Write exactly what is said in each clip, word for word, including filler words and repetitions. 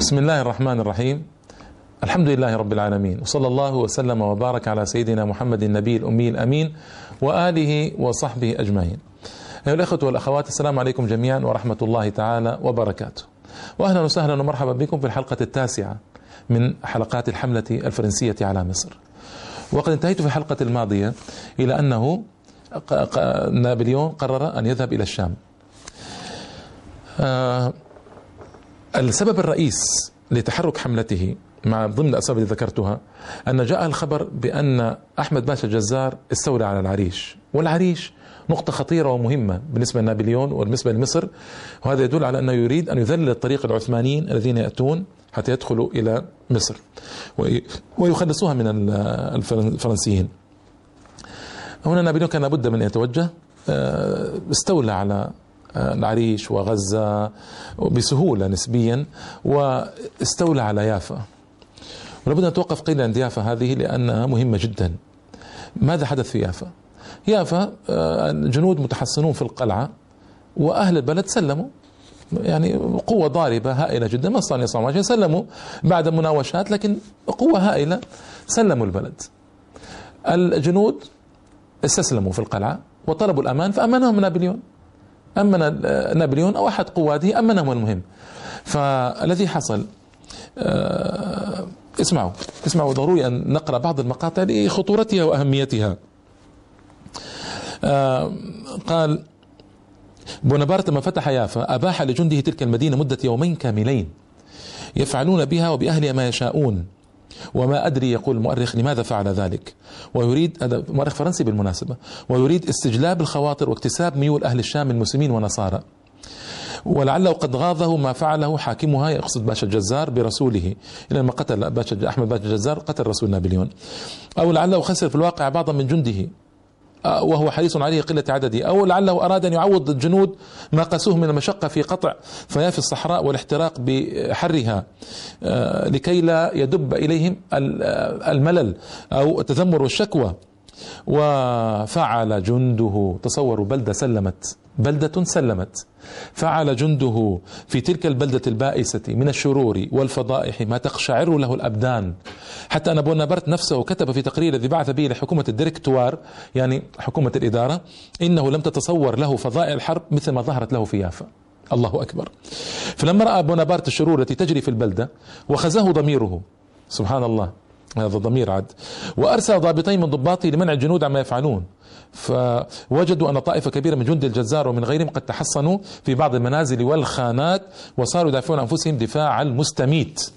بسم الله الرحمن الرحيم. الحمد لله رب العالمين، وصلى الله وسلم وبارك على سيدنا محمد النبي الأمي الأمين وآله وصحبه أجمعين. أيها الأخوة والأخوات، السلام عليكم جميعا ورحمة الله تعالى وبركاته، وأهلا وسهلا ومرحبا بكم في الحلقة التاسعة من حلقات الحملة الفرنسية على مصر. وقد انتهيت في الحلقة الماضية إلى أنه نابليون قرر أن يذهب إلى الشام. آه السبب الرئيس لتحرك حملته مع ضمن الأسباب اللي ذكرتها أن جاء الخبر بأن أحمد باشا الجزار استولى على العريش، والعريش نقطة خطيرة ومهمة بالنسبة لنابليون وبالنسبة لمصر، وهذا يدل على أنه يريد أن يذلل الطريق العثمانيين الذين يأتون حتى يدخلوا إلى مصر ويخلصوها من الفرنسيين. هنا نابليون كان لابد من أن يتوجه، استولى على العريش وغزة بسهولة نسبيا، واستولى على يافا. ولابد أن نتوقف قليلا عند يافا هذه لأنها مهمة جدا. ماذا حدث في يافا؟ يافا جنود متحصنون في القلعة، وأهل البلد سلموا، يعني قوة ضاربة هائلة جدا، ما استطاعوا يصنعوا شيء، سلموا بعد مناوشات، لكن قوة هائلة سلموا البلد. الجنود استسلموا في القلعة وطلبوا الأمان، فأمنهم نابليون. أمن نابليون أو أحد قواته أمنهم. المهم فالذي حصل، آه اسمعوا اسمعوا ضروري أن نقرأ بعض المقاطع لخطورتها وأهميتها. آه قال بونابرت لما فتح يافا أباح لجنده تلك المدينة مدة يومين كاملين يفعلون بها وبأهلها ما يشاءون، وما أدري، يقول المؤرخ، لماذا فعل ذلك. ويريد، هذا مؤرخ فرنسي بالمناسبة، ويريد استجلاب الخواطر واكتساب ميول أهل الشام من مسلمين ونصارى، ولعله قد غاضه ما فعله حاكمها، يقصد باشا الجزار برسوله، لما قتل باشا أحمد باشا الجزار قتل رسول نابليون، أو لعله خسر في الواقع بعضا من جنده وهو حريص عليه قلة عدده، أو لعله أراد أن يعوض الجنود ما قاسوه من المشقة في قطع فيافي الصحراء والاحتراق بحرها لكي لا يدب إليهم الملل أو التذمر والشكوى. وفعل جنده، تصوروا بلدة سلمت، بلدة سلمت، فعل جنده في تلك البلدة البائسة من الشرور والفضائح ما تقشعر له الأبدان، حتى أن بونابرت نفسه كتب في تقرير الذي بعث به لحكومة الديركتوار، يعني حكومة الإدارة، إنه لم تتصور له فضائع الحرب مثل ما ظهرت له في يافا. الله أكبر. فلما رأى بونابرت الشرور التي تجري في البلدة وخزاه ضميره، سبحان الله هذا الضمير عد، وأرسل ضابطين من ضباطه لمنع الجنود عما يفعلون، فوجدوا أن طائفة كبيرة من جند الجزار ومن غيرهم قد تحصنوا في بعض المنازل والخانات وصاروا يدافعون عن أنفسهم دفاع المستميت.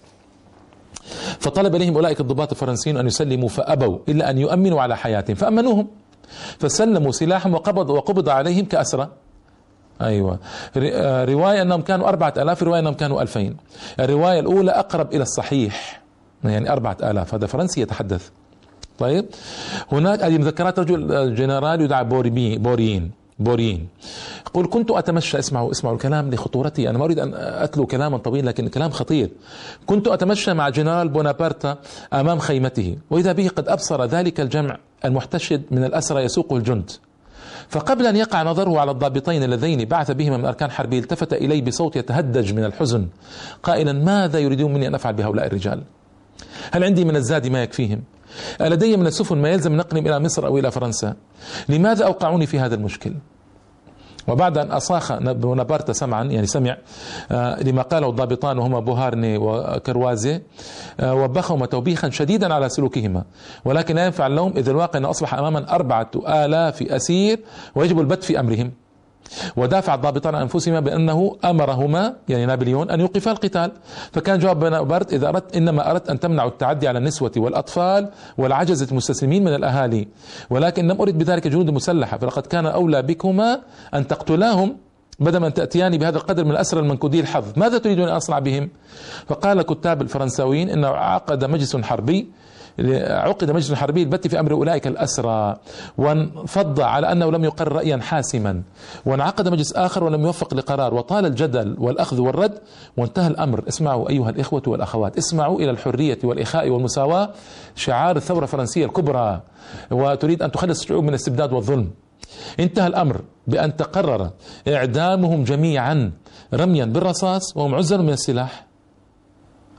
فطلب إليهم أولئك الضباط الفرنسيين أن يسلموا، فأبوا إلا أن يؤمنوا على حياتهم، فأمنوهم فسلموا سلاحهم وقبض وقبض عليهم كأسرى. أيوة، رواية أنهم كانوا أربعة آلاف، رواية أنهم كانوا ألفين. الرواية الأولى أقرب إلى الصحيح، يعني أربعة آلاف، هذا فرنسي يتحدث. طيب، هناك هذه مذكرات رجل جنرال يدعى بوربي بوريين بوريين يقول كنت أتمشى، اسمعوا اسمعوا الكلام لخطورته، أنا ما أريد أن أتلو كلاما طويلا لكن كلام خطير. كنت أتمشى مع جنرال بونابرت أمام خيمته، وإذا به قد أبصر ذلك الجمع المحتشد من الأسرى يسوقه الجند، فقبل أن يقع نظره على الضابطين اللذين بعث بهما من أركان حربه التفت إلي بصوت يتهدج من الحزن قائلا ماذا يريدون مني أن أفعل بهؤلاء الرجال؟ هل عندي من الزاد ما يكفيهم؟ ألدي من السفن ما يلزم نقلهم إلى مصر أو إلى فرنسا؟ لماذا أوقعوني في هذا المشكل؟ وبعد أن أصاخ بونابرت سمعا، يعني سمع آه لما قاله الضابطان وهما بوهارني وكروازي، آه وبخهما توبيخا شديدا على سلوكهما، ولكن لا ينفع اللوم إذ الواقع أن أصبح أماما أربعة آلاف أسير ويجب البت في أمرهم. ودافع الضابطان عن أنفسهما بأنه أمرهما، يعني نابليون، أن يوقفا القتال. فكان جواب بونابرت إذا أردت إنما أردت أن تمنعوا التعدي على النسوة والأطفال والعجزة المستسلمين من الأهالي، ولكن لم أرد بذلك جنود مسلحة، فلقد كان أولى بكما أن تقتلاهم بدل أن تأتياني بهذا القدر من الأسرى المنكودي الحظ. ماذا تريدون أن أصنع بهم؟ فقال كتاب الفرنساويين إنه عقد مجلس حربي عقد مجلس حربي البت في أمر أولئك الأسرى، وانفض على أنه لم يقرر رأيا حاسما، وانعقد مجلس آخر ولم يوفق لقرار، وطال الجدل والأخذ والرد، وانتهى الأمر. اسمعوا أيها الإخوة والأخوات، اسمعوا إلى الحرية والإخاء والمساواة، شعار الثورة الفرنسية الكبرى، وتريد أن تخلص الشعوب من الاستبداد والظلم. انتهى الأمر بأن تقرر إعدامهم جميعا رميا بالرصاص وهم عزل من السلاح.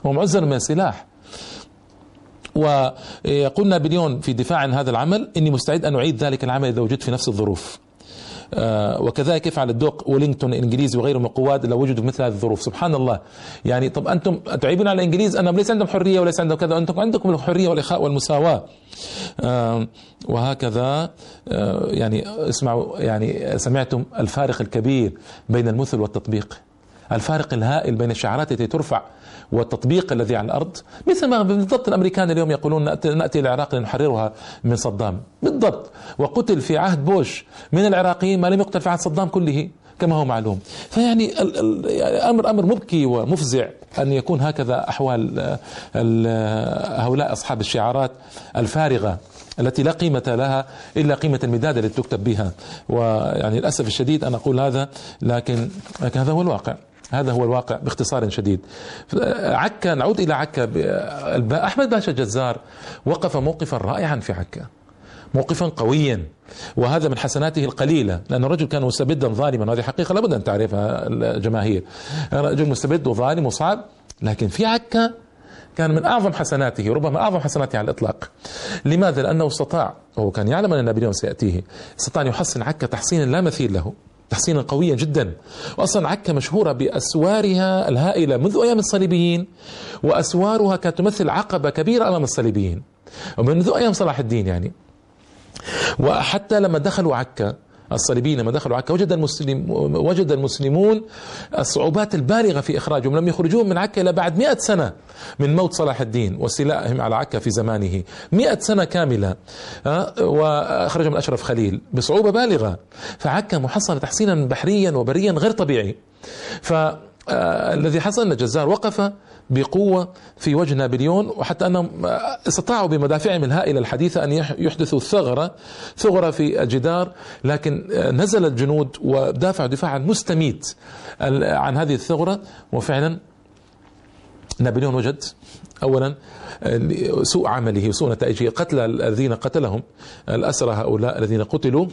هو معزل من السلاح. ويقول نابليون في دفاع عن هذا العمل: إني مستعد أن أعيد ذلك العمل إذا وجدت في نفس الظروف. آه وكذلك يفعل الدوق ويلينغتون الانجليزي وغيره من القوات لو وجدوا مثل هذه الظروف. سبحان الله، يعني طب انتم تعيبون على الانجليز انهم ليس عندهم حريه وليس عندهم كذا، انتم عندكم الحريه والاخاء والمساواه. آه وهكذا. آه يعني اسمعوا، يعني سمعتم الفارق الكبير بين المثل والتطبيق، الفارق الهائل بين الشعارات التي ترفع والتطبيق الذي على الأرض. مثل ما بالضبط الأمريكان اليوم يقولون نأتي العراق لنحررها من صدام، بالضبط. وقتل في عهد بوش من العراقيين ما لم يقتل في عهد صدام كله كما هو معلوم. فيعني الأمر أمر مبكي ومفزع أن يكون هكذا أحوال هؤلاء أصحاب الشعارات الفارغة التي لا قيمة لها إلا قيمة المداد التي تكتب بها. ويعني للأسف الشديد أنا أقول هذا، لكن, لكن هذا هو الواقع، هذا هو الواقع باختصار شديد. عكا، نعود إلى عكا. أحمد باشا جزار وقف موقفا رائعا في عكا، موقفا قويا، وهذا من حسناته القليلة، لأن الرجل كان مستبدا ظالما، هذه حقيقة لابد أن تعرفها الجماهير. رجل مستبد وظالم وصعب، لكن في عكا كان من أعظم حسناته، ربما أعظم حسناته على الإطلاق. لماذا؟ لأنه استطاع، وهو كان يعلم أن نابليون سيأتيه، استطاع أن يحصن عكا تحصينا لا مثيل له، تحصينا قويا جدا. وأصلا عكا مشهورة بأسوارها الهائلة منذ أيام الصليبيين، وأسوارها كانت تمثل عقبة كبيرة أمام الصليبيين ومنذ أيام صلاح الدين يعني. وحتى لما دخلوا عكا الصليبيين، لما دخلوا عكا وجد المسلم وجد المسلمون الصعوبات البالغة في إخراجهم، لم يخرجوهم من عكا إلا بعد مئة سنة من موت صلاح الدين واستيلائهم على عكا في زمانه، مئة سنة كاملة، وأخرجهم الأشرف خليل بصعوبة بالغة. فعكا محصنة تحصينا بحريا وبريا غير طبيعي. فالذي حصل أن الجزار وقف بقوة في وجه نابليون، وحتى أنهم استطاعوا بمدافعهم الهائلة الحديثة أن يحدثوا ثغرة ثغرة في الجدار، لكن نزل الجنود ودافعوا دفاعا مستميت عن هذه الثغرة. وفعلا نابليون وجد أولا سوء عمله وسوء نتائجه، قتل الذين قتلهم، الأسرى هؤلاء الذين قتلوا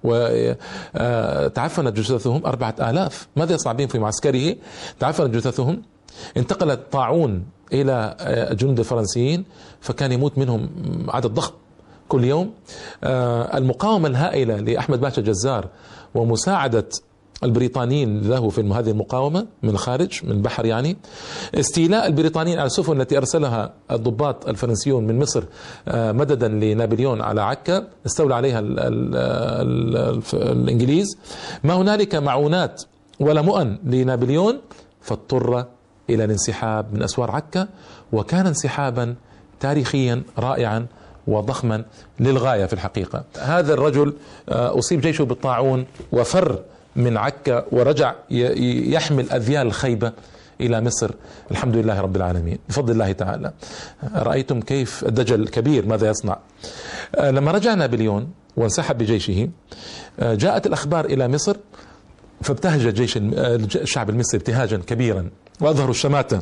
وتعفنت جثثهم أربعة آلاف. ماذا يصنع بهم في معسكره؟ تعفنت جثثهم، انتقلت طاعون إلى الجنود الفرنسيين، فكان يموت منهم عدد ضخم كل يوم. المقاومة الهائلة لأحمد باشا جزار ومساعدة البريطانيين له في هذه المقاومة من الخارج، من البحر يعني، استيلاء البريطانيين على السفن التي أرسلها الضباط الفرنسيون من مصر مددا لنابليون على عكا، استولى عليها ال ال ال الإنجليز. ما هنالك معونات ولا مؤن لنابليون، فاضطر إلى الانسحاب من أسوار عكا، وكان انسحابا تاريخيا رائعا وضخما للغاية في الحقيقة. هذا الرجل أصيب جيشه بالطاعون وفر من عكا ورجع يحمل أذيال الخيبة إلى مصر، الحمد لله رب العالمين بفضل الله تعالى. رأيتم كيف الدجل الكبير ماذا يصنع. لما رجع نابليون وانسحب بجيشه، جاءت الأخبار إلى مصر، فابتهج جيش الشعب المصري ابتهاجا كبيرا وأظهروا الشماتة.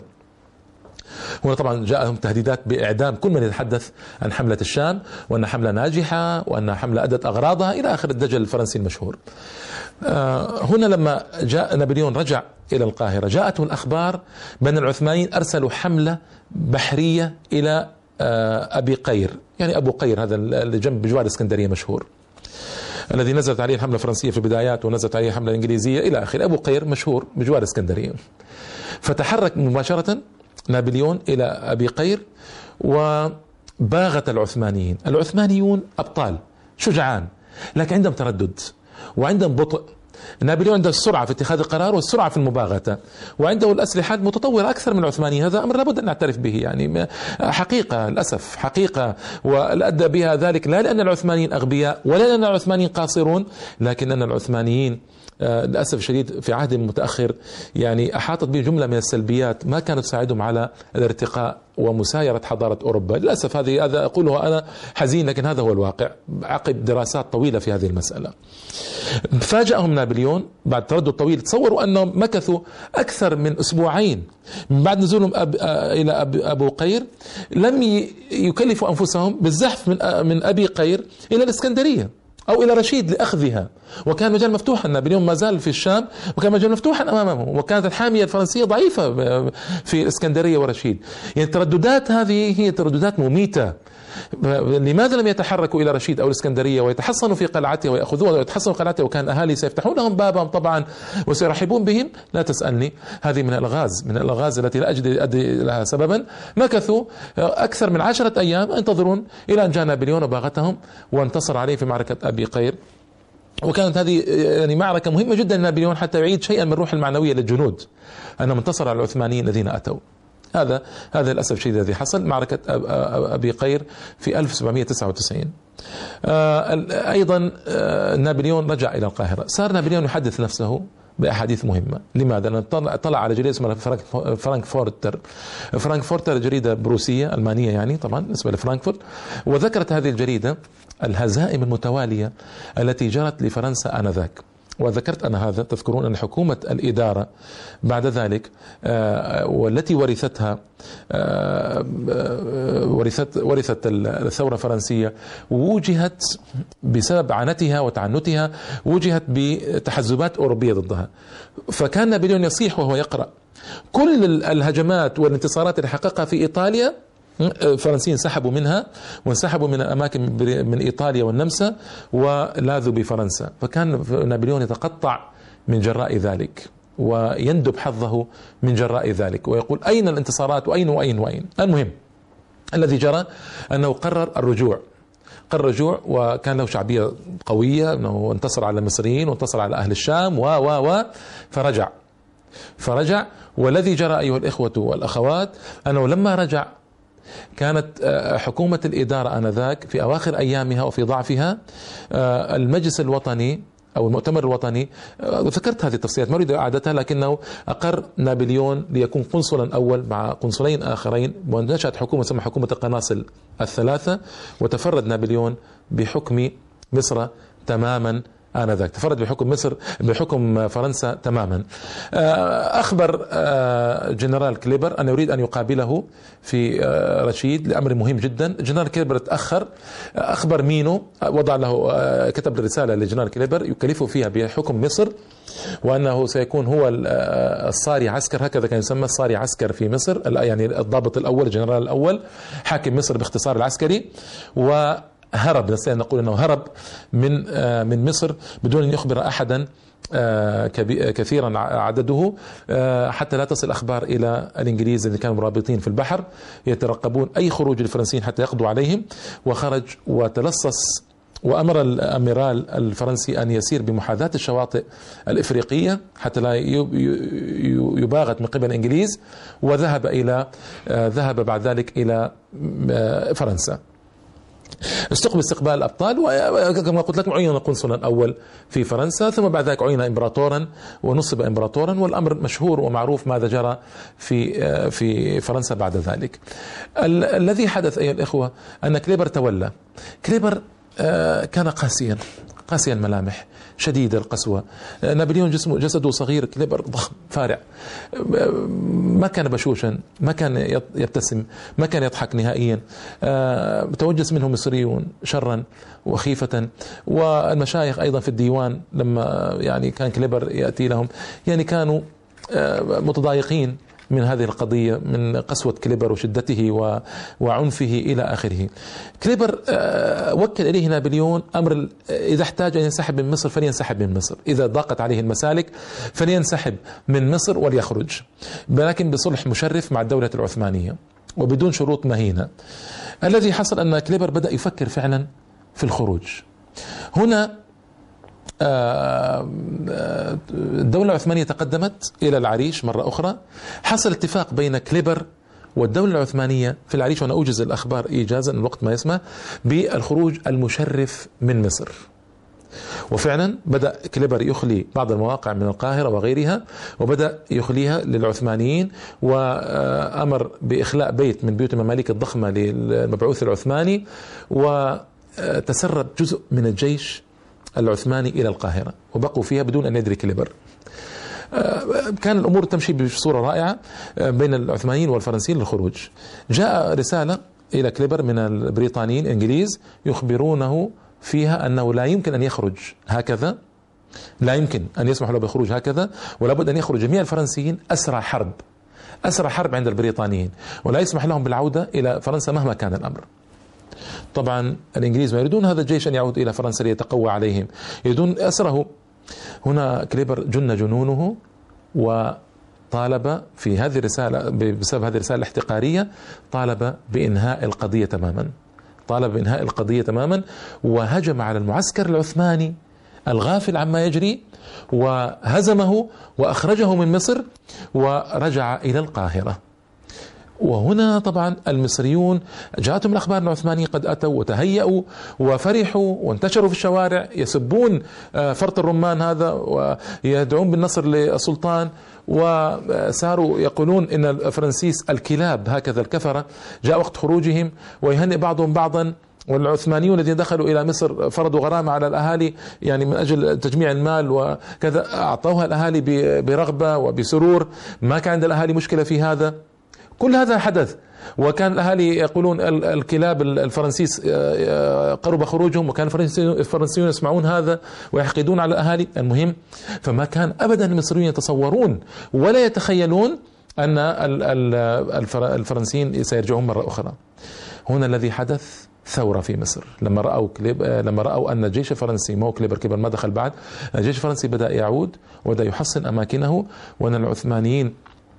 هنا طبعا جاءهم تهديدات بإعدام كل من يتحدث عن حملة الشام، وأن حملة ناجحة، وأن حملة أدت أغراضها إلى آخر الدجل الفرنسي المشهور. هنا لما جاء نابليون رجع إلى القاهرة، جاءته الأخبار بأن العثمانيين أرسلوا حملة بحرية إلى أبي قير، يعني أبو قير هذا اللي جنب بجوار الإسكندرية مشهور، الذي نزلت عليه الحملة الفرنسية في البدايات ونزلت عليه الحملة الإنجليزية إلى آخره. أبو قير مشهور بجوار اسكندرية. فتحرك مباشرة نابليون إلى أبي قير وباغت العثمانيين. العثمانيون أبطال شجعان، لكن عندهم تردد وعندهم بطء. نابليون عنده السرعة في اتخاذ القرار والسرعة في المباغتة، وعنده الأسلحة متطورة أكثر من العثمانيين. هذا أمر لابد أن نعترف به، يعني حقيقة للأسف حقيقة. وأدى بها ذلك لا لأن العثمانيين أغبياء ولا لأن العثمانيين قاصرون، لكن أن العثمانيين للأسف الشديد في عهد متأخر يعني أحاطت به جملة من السلبيات ما كانت تساعدهم على الارتقاء ومسايرة حضارة أوروبا. للأسف هذه هذا أقوله أنا حزين، لكن هذا هو الواقع عقب دراسات طويلة في هذه المسألة. فاجأهم نابليون بعد تردد طويل. تصوروا أنهم مكثوا أكثر من أسبوعين من بعد نزولهم أب إلى أب أبو قير، لم يكلفوا أنفسهم بالزحف من من أبي قير إلى الإسكندرية. أو إلى رشيد لأخذها، وكان مجال مفتوحا. نابليون ما زال في الشام وكان مجال مفتوحا أمامه، وكانت الحامية الفرنسية ضعيفة في الإسكندرية ورشيد. يعني الترددات هذه هي ترددات مميتة. لماذا لم يتحركوا إلى رشيد أو الإسكندرية ويتحصنوا في قلعتها ويأخذوها ويتحصنوا قلعتها، وكان أهالي سيفتحون لهم بابهم طبعا وسيرحبون بهم؟ لا تسألني، هذه من الألغاز من الألغاز التي لا أجد أدري لها سببا. مكثوا أكثر من عشرة أيام ينتظرون إلى أن جاء نابليون وباغتهم وانتصر عليه في معركة أبي قير. وكانت هذه يعني معركة مهمة جدا لنابليون حتى يعيد شيئا من الروح المعنوية للجنود، أنه انتصر على العثمانيين الذين أتوا. هذا هذا للأسف الشديد الذي حصل. معركة أبي قير في ألف وسبعمائة وتسعة وتسعين. أيضا نابليون رجع إلى القاهرة. صار نابليون يحدث نفسه بأحاديث مهمة. لماذا؟ لأنه طلع على جريدة اسمها فرانكفورتر. فرانكفورتر جريدة بروسية ألمانية يعني طبعا بالنسبة لفرانكفورت، وذكرت هذه الجريدة الهزائم المتوالية التي جرت لفرنسا آنذاك. وذكرت أنا هذا، تذكرون أن حكومة الإدارة بعد ذلك والتي ورثتها ورثت ورثت الثورة الفرنسية وجهت بسبب عنتها وتعنتها، وجهت بتحزبات أوروبية ضدها. فكان نابليون يصيح وهو يقرأ كل الهجمات والانتصارات اللي حققها في إيطاليا، الفرنسيين انسحبوا منها وانسحبوا من الأماكن من إيطاليا والنمسا ولاذوا بفرنسا. فكان نابليون يتقطع من جراء ذلك ويندب حظه من جراء ذلك ويقول أين الانتصارات وأين وأين وأين. المهم الذي جرى أنه قرر الرجوع قرر الرجوع وكان له شعبية قوية، أنه انتصر على المصريين وانتصر على أهل الشام و و و فرجع فرجع والذي جرى أيها الإخوة والأخوات أنه لما رجع كانت حكومة الإدارة آنذاك في أواخر أيامها وفي ضعفها. المجلس الوطني أو المؤتمر الوطني، ذكرت هذه التفصيلات ما أريد إعادتها، لكنه أقر نابليون ليكون قنصلا أول مع قنصلين آخرين، ونشأت حكومة اسمها حكومة القناصل الثلاثة، وتفرد نابليون بحكم مصر تماما آنذاك، تفرد بحكم مصر بحكم فرنسا تماما. أخبر جنرال كليبر أنه يريد أن يقابله في رشيد لأمر مهم جدا. جنرال كليبر تأخر، أخبر مينو، وضع له كتب رسالة لجنرال كليبر يكلفه فيها بحكم مصر، وأنه سيكون هو الصاري عسكر، هكذا كان يسمى الصاري عسكر في مصر، يعني الضابط الأول الجنرال الأول حاكم مصر باختصار العسكري. و هرب، نستطيع أن نقول أنه هرب من من مصر بدون أن يخبر أحدا كثيرا عدده، حتى لا تصل أخبار إلى الإنجليز الذين كانوا مرابطين في البحر يترقبون أي خروج للفرنسيين حتى يقضوا عليهم. وخرج وتلصص، وأمر الأميرال الفرنسي أن يسير بمحاذاة الشواطئ الإفريقية حتى لا يباغت من قبل الإنجليز، وذهب إلى ذهب بعد ذلك إلى فرنسا. استقبل استقبال الأبطال، وكما قلت لكم عين قنصلا أول في فرنسا، ثم بعد ذلك عين إمبراطورا ونصب إمبراطورا، والأمر مشهور ومعروف ماذا جرى في في فرنسا بعد ذلك. ال الذي حدث أيها الإخوة أن كليبر تولى. كليبر كان قاسيا قاسي الملامح، شديد القسوة. نابليون جسمه جسده صغير، كليبر ضخم فارع، ما كان بشوشا، ما كان يبتسم، ما كان يضحك نهائيا. توجس منه مصريون شرا وخيفة، والمشايخ أيضا في الديوان لما يعني كان كليبر يأتي لهم يعني كانوا متضايقين من هذه القضية، من قسوة كليبر وشدته وعنفه إلى آخره. كليبر وكل إليه نابليون أمر إذا احتاج أن ينسحب من مصر فلينسحب من مصر، إذا ضاقت عليه المسالك فلينسحب من مصر وليخرج، لكن بصلح مشرف مع الدولة العثمانية وبدون شروط مهينة. الذي حصل أن كليبر بدأ يفكر فعلا في الخروج. هنا الدولة العثمانية تقدمت إلى العريش مرة أخرى، حصل اتفاق بين كليبر والدولة العثمانية في العريش، وأنا أوجز الأخبار إيجازا الوقت ما يسمح، بالخروج المشرف من مصر. وفعلا بدأ كليبر يخلي بعض المواقع من القاهرة وغيرها، وبدأ يخليها للعثمانيين، وأمر بإخلاء بيت من بيوت المماليك الضخمة للمبعوث العثماني، وتسرب جزء من الجيش العثماني إلى القاهرة وبقوا فيها بدون أن يدري كليبر. كان الأمور تمشي بصورة رائعة بين العثمانيين والفرنسيين للخروج. جاء رسالة إلى كليبر من البريطانيين الإنجليز يخبرونه فيها أنه لا يمكن أن يخرج هكذا، لا يمكن أن يسمح له بالخروج هكذا، ولا بد أن يخرج جميع الفرنسيين أسرى حرب، أسرى حرب عند البريطانيين، ولا يسمح لهم بالعودة إلى فرنسا مهما كان الأمر. طبعا الإنجليز ما يريدون هذا الجيش أن يعود إلى فرنسا ليتقوى عليهم، يريدون أسره. هنا كليبر جن جنونه وطالب في هذه الرسالة، بسبب هذه الرسالة الاحتقارية، طالب بإنهاء القضية تماما، طالب بإنهاء القضية تماما، وهجم على المعسكر العثماني الغافل عما يجري وهزمه وأخرجه من مصر ورجع إلى القاهرة. وهنا طبعا المصريون جاءتهم الأخبار العثمانيين قد أتوا وتهيأوا وفرحوا وانتشروا في الشوارع يسبون فرط الرمان هذا ويدعون بالنصر للسلطان، وصاروا يقولون إن الفرنسيس الكلاب هكذا الكفرة. جاء وقت خروجهم ويهنئ بعضهم بعضا، والعثمانيون الذين دخلوا إلى مصر فرضوا غرامة على الأهالي يعني من أجل تجميع المال وكذا، أعطوها الأهالي برغبة وبسرور، ما كان عند الأهالي مشكلة في هذا. كل هذا حدث، وكان الأهالي يقولون الكلاب الفرنسيس قرب خروجهم، وكان الفرنسيون يسمعون هذا ويحقدون على الأهالي. المهم، فما كان أبدا المصريون يتصورون ولا يتخيلون أن الفرنسيين سيرجعون مرة أخرى. هنا الذي حدث ثورة في مصر لما رأوا كليب لما رأوا أن الجيش الفرنسي، ما هو كليبر كبر ما دخل بعد، الجيش الفرنسي بدأ يعود وبدأ يحصن أماكنه، وأن العثمانيين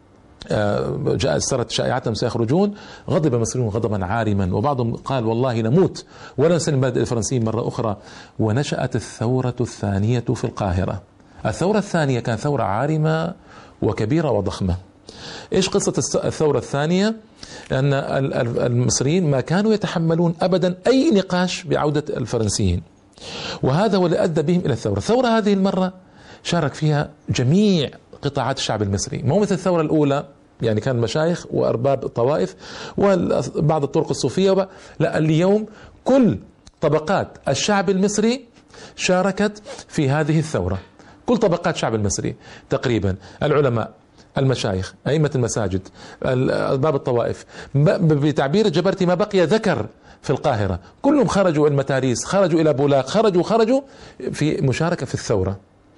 جاء صارت شائعتهم سيخرجون. غضب المصريون غضبا عارما، وبعضهم قال والله نموت ولا نسلم بلاد الفرنسيين مرة أخرى. ونشأت الثورة الثانية في القاهرة. الثورة الثانية كانت ثورة عارمة وكبيرة وضخمة. إيش قصة الثورة الثانية؟ أن المصريين ما كانوا يتحملون أبدا أي نقاش بعودة الفرنسيين، وهذا هو اللي أدى بهم إلى الثورة. الثورة هذه المرة شارك فيها جميع قطاعات الشعب المصري، مو مثل الثورة الأولى يعني كان مشايخ وأرباب الطوائف وبعض الطرق الصوفية، لا، اليوم كل طبقات الشعب المصري شاركت في هذه الثورة، كل طبقات الشعب المصري تقريبا، العلماء، المشايخ، أئمة المساجد، أرباب الطوائف، بتعبير الجبرتي ما بقي ذكر في القاهرة، كلهم خرجوا المتاريس، خرجوا إلى بولاق، خرجوا خرجوا في مشاركة في الثورة.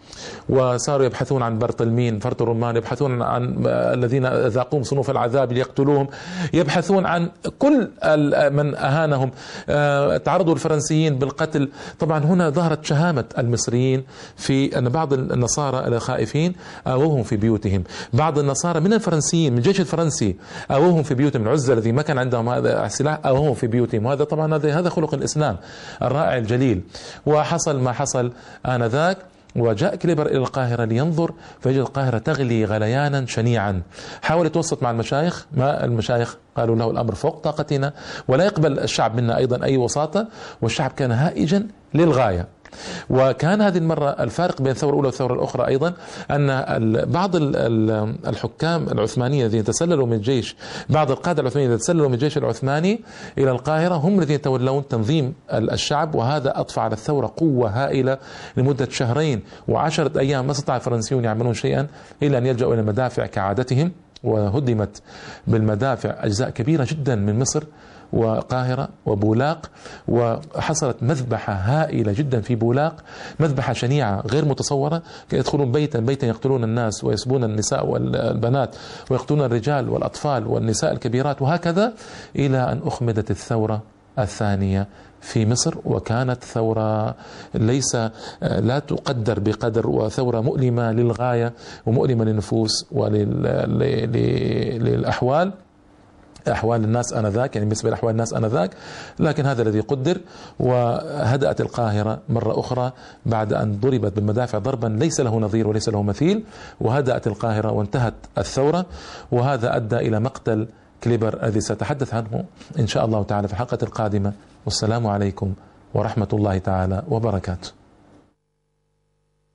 وصاروا يبحثون عن برطلمين فرط الرمان، يبحثون عن الذين ذاقوهم صنوف العذاب ليقتلوهم، يبحثون عن كل من أهانهم، تعرضوا الفرنسيين بالقتل. طبعا هنا ظهرت شهامة المصريين في أن بعض النصارى الخائفين آووهم في بيوتهم، بعض النصارى من الفرنسيين من الجيش الفرنسي آووهم في بيوتهم، العزة الذي ما كان عندهم هذا السلاح آووهم في بيوتهم. وهذا طبعا هذا خلق الإسلام الرائع الجليل. وحصل ما حصل آنذاك، وجاء كليبر إلى القاهرة لينظر، فوجد القاهرة تغلي غليانا شنيعا. حاول يتوسط مع المشايخ، ما المشايخ قالوا له الأمر فوق طاقتنا، ولا يقبل الشعب منا أيضا أي وساطة، والشعب كان هائجا للغاية. وكان هذه المرة الفارق بين الثورة الأولى والثورة الأخرى أيضا أن بعض الحكام العثمانيين الذين تسللوا من الجيش، بعض القادة العثمانيين الذين تسللوا من الجيش العثماني إلى القاهرة، هم الذين يتولون تنظيم الشعب، وهذا أضفى على الثورة قوة هائلة لمدة شهرين وعشرة أيام. ما استطاع الفرنسيون يعملون شيئا إلا أن يلجأوا إلى المدافع كعادتهم، وهدمت بالمدافع أجزاء كبيرة جدا من مصر وقاهرة وبولاق، وحصلت مذبحة هائلة جدا في بولاق، مذبحة شنيعة غير متصورة. يدخلون بيتا بيتا يقتلون الناس ويسبون النساء والبنات ويقتلون الرجال والأطفال والنساء الكبيرات، وهكذا إلى أن أخمدت الثورة الثانية في مصر. وكانت ثورة ليس لا تقدر بقدر، وثورة مؤلمة للغاية ومؤلمة للنفوس وللأحوال أحوال الناس آنذاك، يعني بالنسبة لأحوال الناس آنذاك. لكن هذا الذي قدر، وهدأت القاهرة مرة أخرى بعد أن ضربت بالمدافع ضربا ليس له نظير وليس له مثيل، وهدأت القاهرة وانتهت الثورة. وهذا أدى إلى مقتل كليبر الذي سأتحدث عنه إن شاء الله تعالى في الحلقة القادمة. والسلام عليكم ورحمة الله تعالى وبركاته.